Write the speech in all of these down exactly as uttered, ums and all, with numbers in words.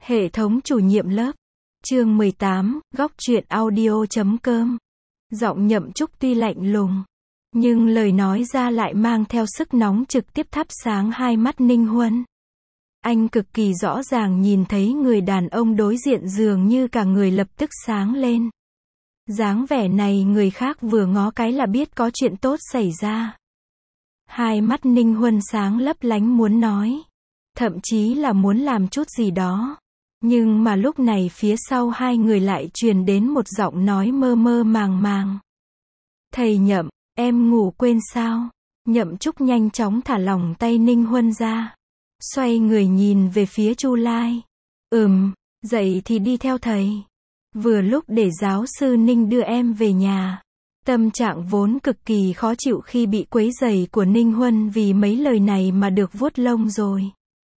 Hệ thống chủ nhiệm lớp. Chương mười tám, góc truyện audio chấm com. Giọng Nhậm Trúc tuy lạnh lùng, nhưng lời nói ra lại mang theo sức nóng trực tiếp thắp sáng hai mắt Ninh Huân. Anh cực kỳ rõ ràng nhìn thấy người đàn ông đối diện dường như cả người lập tức sáng lên. Dáng vẻ này người khác vừa ngó cái là biết có chuyện tốt xảy ra. Hai mắt Ninh Huân sáng lấp lánh muốn nói, thậm chí là muốn làm chút gì đó. Nhưng mà lúc này phía sau hai người lại truyền đến một giọng nói mơ mơ màng màng. Thầy Nhậm, em ngủ quên sao? Nhậm Trúc nhanh chóng thả lỏng tay Ninh Huân ra. Xoay người nhìn về phía Chu Lai. Ừm, dậy thì đi theo thầy. Vừa lúc để giáo sư Ninh đưa em về nhà. Tâm trạng vốn cực kỳ khó chịu khi bị quấy rầy của Ninh Huân vì mấy lời này mà được vuốt lông rồi.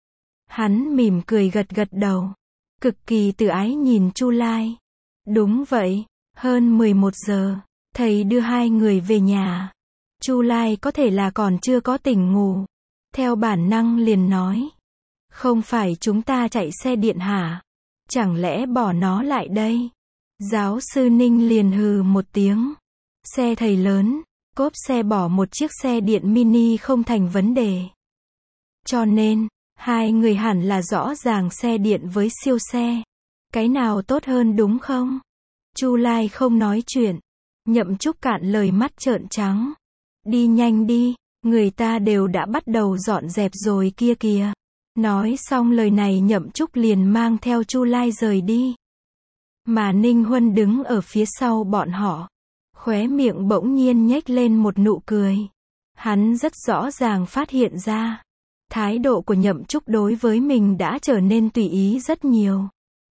Hắn mỉm cười gật gật đầu. Cực kỳ tự ái nhìn Chu Lai. Đúng vậy, hơn mười một giờ, thầy đưa hai người về nhà. Chu Lai có thể là còn chưa có tỉnh ngủ. Theo bản năng liền nói. Không phải chúng ta chạy xe điện hả? Chẳng lẽ bỏ nó lại đây? Giáo sư Ninh liền hừ một tiếng. Xe thầy lớn, cốp xe bỏ một chiếc xe điện mini không thành vấn đề. Cho nên, hai người hẳn là rõ ràng xe điện với siêu xe. Cái nào tốt hơn đúng không? Chu Lai không nói chuyện. Nhậm Trúc cạn lời mắt trợn trắng. Đi nhanh đi, người ta đều đã bắt đầu dọn dẹp rồi kia kìa. Nói xong lời này Nhậm Trúc liền mang theo Chu Lai rời đi. Mà Ninh Huân đứng ở phía sau bọn họ. Khóe miệng bỗng nhiên nhếch lên một nụ cười. Hắn rất rõ ràng phát hiện ra. Thái độ của Nhậm Trúc đối với mình đã trở nên tùy ý rất nhiều.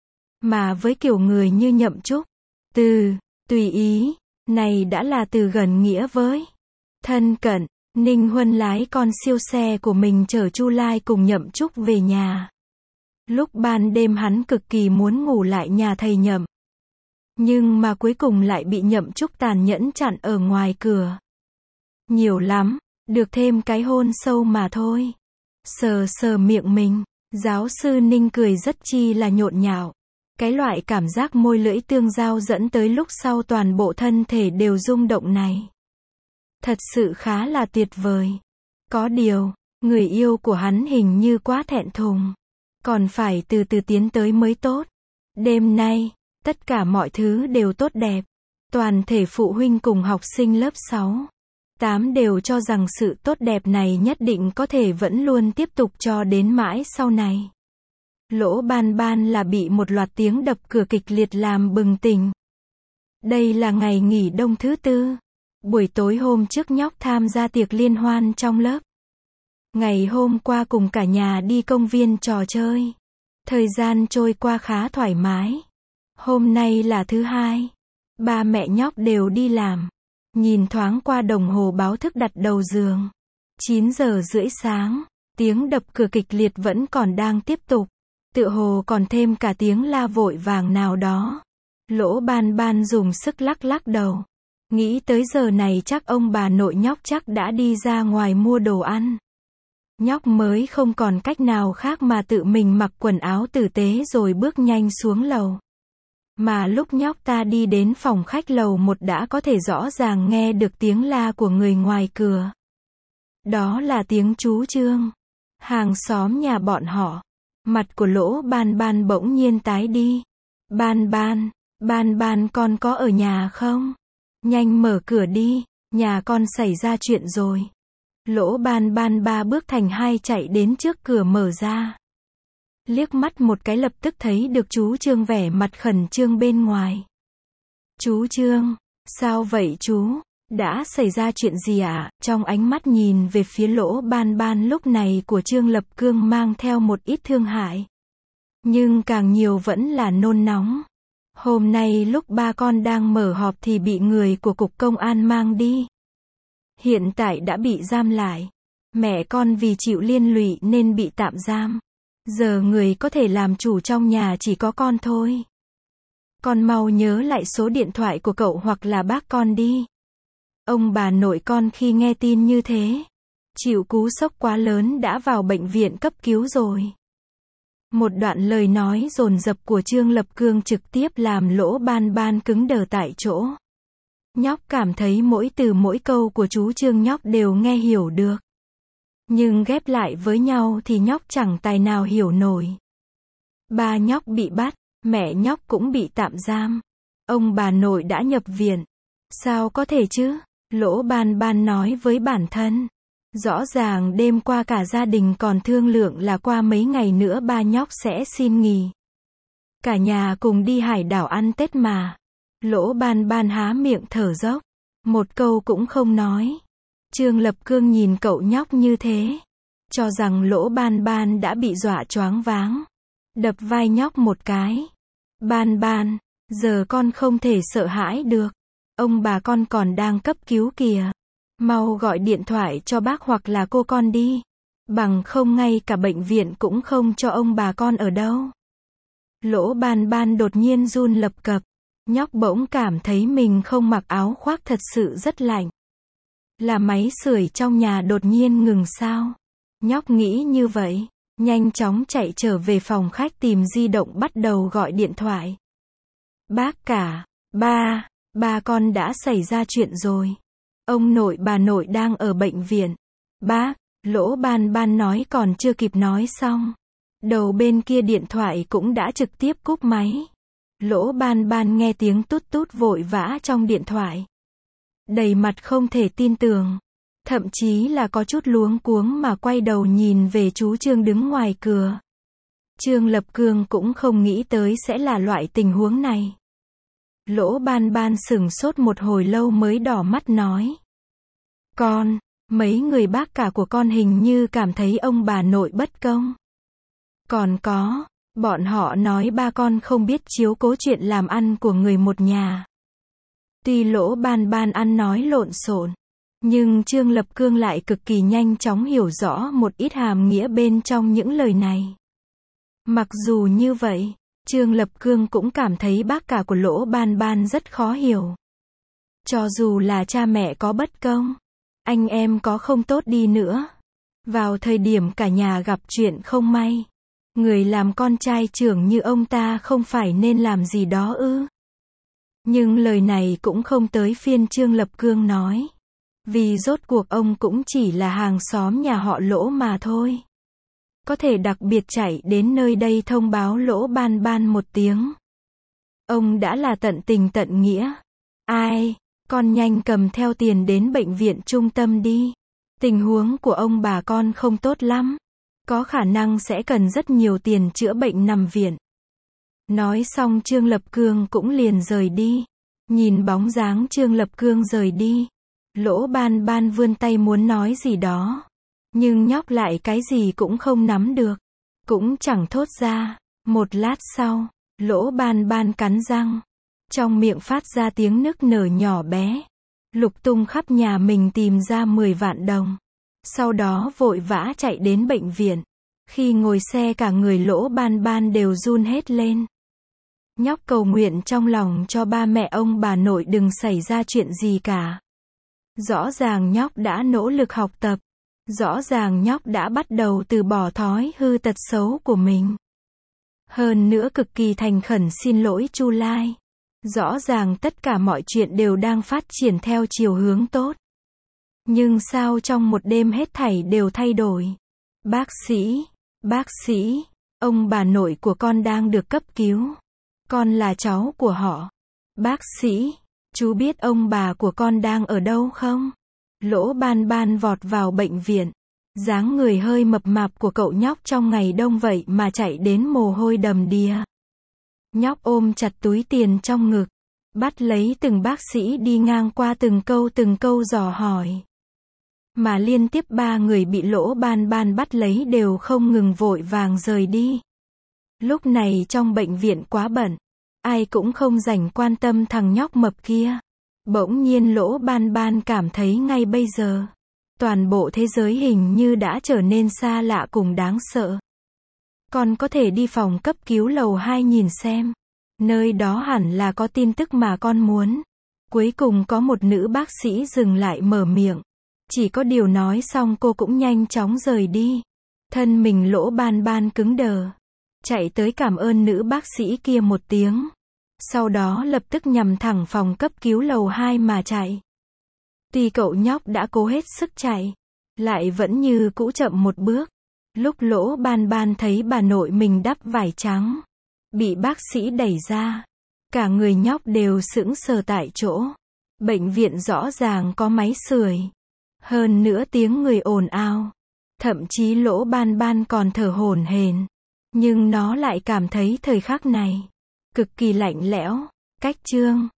Mà với kiểu người như Nhậm Trúc, từ tùy ý này đã là từ gần nghĩa với thân cận. Ninh Huân lái con siêu xe của mình chở Chu Lai cùng Nhậm Trúc về nhà. Lúc ban đêm hắn cực kỳ muốn ngủ lại nhà thầy Nhậm. Nhưng mà cuối cùng lại bị Nhậm Trúc tàn nhẫn chặn ở ngoài cửa. Nhiều lắm, được thêm cái hôn sâu mà thôi. Sờ sờ miệng mình, giáo sư Ninh cười rất chi là nhộn nhạo. Cái loại cảm giác môi lưỡi tương giao dẫn tới lúc sau toàn bộ thân thể đều rung động này. Thật sự khá là tuyệt vời. Có điều, người yêu của hắn hình như quá thẹn thùng. Còn phải từ từ tiến tới mới tốt. Đêm nay, tất cả mọi thứ đều tốt đẹp. Toàn thể phụ huynh cùng học sinh lớp sáu, tám đều cho rằng sự tốt đẹp này nhất định có thể vẫn luôn tiếp tục cho đến mãi sau này. Lỗ Ban Ban là bị một loạt tiếng đập cửa kịch liệt làm bừng tỉnh. Đây là ngày nghỉ đông thứ tư. Buổi tối hôm trước nhóc tham gia tiệc liên hoan trong lớp. Ngày hôm qua cùng cả nhà đi công viên trò chơi. Thời gian trôi qua khá thoải mái. Hôm nay là thứ hai. Ba mẹ nhóc đều đi làm. Nhìn thoáng qua đồng hồ báo thức đặt đầu giường. chín giờ rưỡi sáng. Tiếng đập cửa kịch liệt vẫn còn đang tiếp tục. Tựa hồ còn thêm cả tiếng la vội vàng nào đó. Lỗ Ban Ban dùng sức lắc lắc đầu. Nghĩ tới giờ này chắc ông bà nội nhóc chắc đã đi ra ngoài mua đồ ăn. Nhóc mới không còn cách nào khác mà tự mình mặc quần áo tử tế rồi bước nhanh xuống lầu. Mà lúc nhóc ta đi đến phòng khách lầu một đã có thể rõ ràng nghe được tiếng la của người ngoài cửa. Đó là tiếng chú Trương. Hàng xóm nhà bọn họ. Mặt của Lỗ Ban Ban bỗng nhiên tái đi. Ban Ban, Ban Ban con có ở nhà không? Nhanh mở cửa đi, nhà con xảy ra chuyện rồi. Lỗ Ban Ban ba bước thành hai chạy đến trước cửa mở ra. Liếc mắt một cái lập tức thấy được chú Trương vẻ mặt khẩn trương bên ngoài. Chú Trương, sao vậy chú? Đã xảy ra chuyện gì ạ? À? Trong ánh mắt nhìn về phía Lỗ Ban Ban lúc này của Trương Lập Cương mang theo một ít thương hại. Nhưng càng nhiều vẫn là nôn nóng. Hôm nay lúc ba con đang mở họp thì bị người của cục công an mang đi. Hiện tại đã bị giam lại. Mẹ con vì chịu liên lụy nên bị tạm giam. Giờ người có thể làm chủ trong nhà chỉ có con thôi. Con mau nhớ lại số điện thoại của cậu hoặc là bác con đi. Ông bà nội con khi nghe tin như thế, chịu cú sốc quá lớn đã vào bệnh viện cấp cứu rồi. Một đoạn lời nói dồn dập của Trương Lập Cương trực tiếp làm Lỗ Ban Ban cứng đờ tại chỗ. Nhóc cảm thấy mỗi từ mỗi câu của chú Trương nhóc đều nghe hiểu được. Nhưng ghép lại với nhau thì nhóc chẳng tài nào hiểu nổi. Ba nhóc bị bắt, mẹ nhóc cũng bị tạm giam. Ông bà nội đã nhập viện. Sao có thể chứ? Lỗ Ban Ban nói với bản thân. Rõ ràng đêm qua cả gia đình còn thương lượng là qua mấy ngày nữa ba nhóc sẽ xin nghỉ. Cả nhà cùng đi hải đảo ăn Tết mà. Lỗ Ban Ban há miệng thở dốc. Một câu cũng không nói. Trương Lập Cương nhìn cậu nhóc như thế. Cho rằng Lỗ Ban Ban đã bị dọa choáng váng. Đập vai nhóc một cái. Ban Ban, giờ con không thể sợ hãi được. Ông bà con còn đang cấp cứu kìa. Mau gọi điện thoại cho bác hoặc là cô con đi. Bằng không ngay cả bệnh viện cũng không cho ông bà con ở đâu. Lỗ Ban Ban đột nhiên run lập cập. Nhóc bỗng cảm thấy mình không mặc áo khoác thật sự rất lạnh. Là máy sưởi trong nhà đột nhiên ngừng sao? Nhóc nghĩ như vậy, nhanh chóng chạy trở về phòng khách tìm di động bắt đầu gọi điện thoại. Bác cả, ba, ba con đã xảy ra chuyện rồi. Ông nội bà nội đang ở bệnh viện. Bác, Lỗ Ban Ban nói còn chưa kịp nói xong. Đầu bên kia điện thoại cũng đã trực tiếp cúp máy. Lỗ Ban Ban nghe tiếng tút tút vội vã trong điện thoại. Đầy mặt không thể tin tưởng. Thậm chí là có chút luống cuống mà quay đầu nhìn về chú Trương đứng ngoài cửa. Trương Lập Cương cũng không nghĩ tới sẽ là loại tình huống này. Lỗ Ban Ban sửng sốt một hồi lâu mới đỏ mắt nói. Con, mấy người bác cả của con hình như cảm thấy ông bà nội bất công. Còn có, bọn họ nói ba con không biết chiếu cố chuyện làm ăn của người một nhà. Tuy Lỗ Ban Ban ăn nói lộn xộn, nhưng Trương Lập Cương lại cực kỳ nhanh chóng hiểu rõ một ít hàm nghĩa bên trong những lời này. Mặc dù như vậy, Trương Lập Cương cũng cảm thấy bác cả của Lỗ Ban Ban rất khó hiểu. Cho dù là cha mẹ có bất công, anh em có không tốt đi nữa. Vào thời điểm cả nhà gặp chuyện không may, người làm con trai trưởng như ông ta không phải nên làm gì đó ư? Nhưng lời này cũng không tới phiên Trương Lập Cương nói. Vì rốt cuộc ông cũng chỉ là hàng xóm nhà họ Lỗ mà thôi. Có thể đặc biệt chạy đến nơi đây thông báo Lỗ Ban Ban một tiếng. Ông đã là tận tình tận nghĩa. Ai, con nhanh cầm theo tiền đến bệnh viện trung tâm đi. Tình huống của ông bà con không tốt lắm. Có khả năng sẽ cần rất nhiều tiền chữa bệnh nằm viện. Nói xong Trương Lập Cương cũng liền rời đi. Nhìn bóng dáng Trương Lập Cương rời đi. Lỗ Ban Ban vươn tay muốn nói gì đó. Nhưng nhóc lại cái gì cũng không nắm được. Cũng chẳng thốt ra. Một lát sau, Lỗ Ban Ban cắn răng. Trong miệng phát ra tiếng nức nở nhỏ bé. Lục tung khắp nhà mình tìm ra mười vạn đồng. Sau đó vội vã chạy đến bệnh viện. Khi ngồi xe cả người Lỗ Ban Ban đều run hết lên. Nhóc cầu nguyện trong lòng cho ba mẹ ông bà nội đừng xảy ra chuyện gì cả. Rõ ràng nhóc đã nỗ lực học tập. Rõ ràng nhóc đã bắt đầu từ bỏ thói hư tật xấu của mình. Hơn nữa cực kỳ thành khẩn xin lỗi Chu Lai. Rõ ràng tất cả mọi chuyện đều đang phát triển theo chiều hướng tốt. Nhưng sao trong một đêm hết thảy đều thay đổi? Bác sĩ, bác sĩ, ông bà nội của con đang được cấp cứu. Con là cháu của họ. Bác sĩ, chú biết ông bà của con đang ở đâu không? Lỗ Ban Ban vọt vào bệnh viện. Dáng người hơi mập mạp của cậu nhóc trong ngày đông vậy mà chạy đến mồ hôi đầm đìa. Nhóc ôm chặt túi tiền trong ngực. Bắt lấy từng bác sĩ đi ngang qua từng câu từng câu dò hỏi. Mà liên tiếp ba người bị Lỗ Ban Ban bắt lấy đều không ngừng vội vàng rời đi. Lúc này trong bệnh viện quá bận. Ai cũng không rảnh quan tâm thằng nhóc mập kia. Bỗng nhiên Lỗ Ban Ban cảm thấy ngay bây giờ. Toàn bộ thế giới hình như đã trở nên xa lạ cùng đáng sợ. Con có thể đi phòng cấp cứu lầu hai nhìn xem. Nơi đó hẳn là có tin tức mà con muốn. Cuối cùng có một nữ bác sĩ dừng lại mở miệng. Chỉ có điều nói xong cô cũng nhanh chóng rời đi. Thân mình Lỗ Ban Ban cứng đờ. chạy tới cảm ơn nữ bác sĩ kia một tiếng. Sau đó lập tức nhằm thẳng phòng cấp cứu lầu hai mà chạy. Tuy cậu nhóc đã cố hết sức chạy, lại vẫn như cũ chậm một bước. Lúc Lỗ Ban Ban thấy bà nội mình đắp vải trắng, bị bác sĩ đẩy ra, cả người nhóc đều sững sờ tại chỗ. Bệnh viện rõ ràng có máy sưởi, hơn nữa tiếng người ồn ào, thậm chí Lỗ Ban Ban còn thở hổn hển, nhưng nó lại cảm thấy thời khắc này cực kỳ lạnh lẽo. Cách chương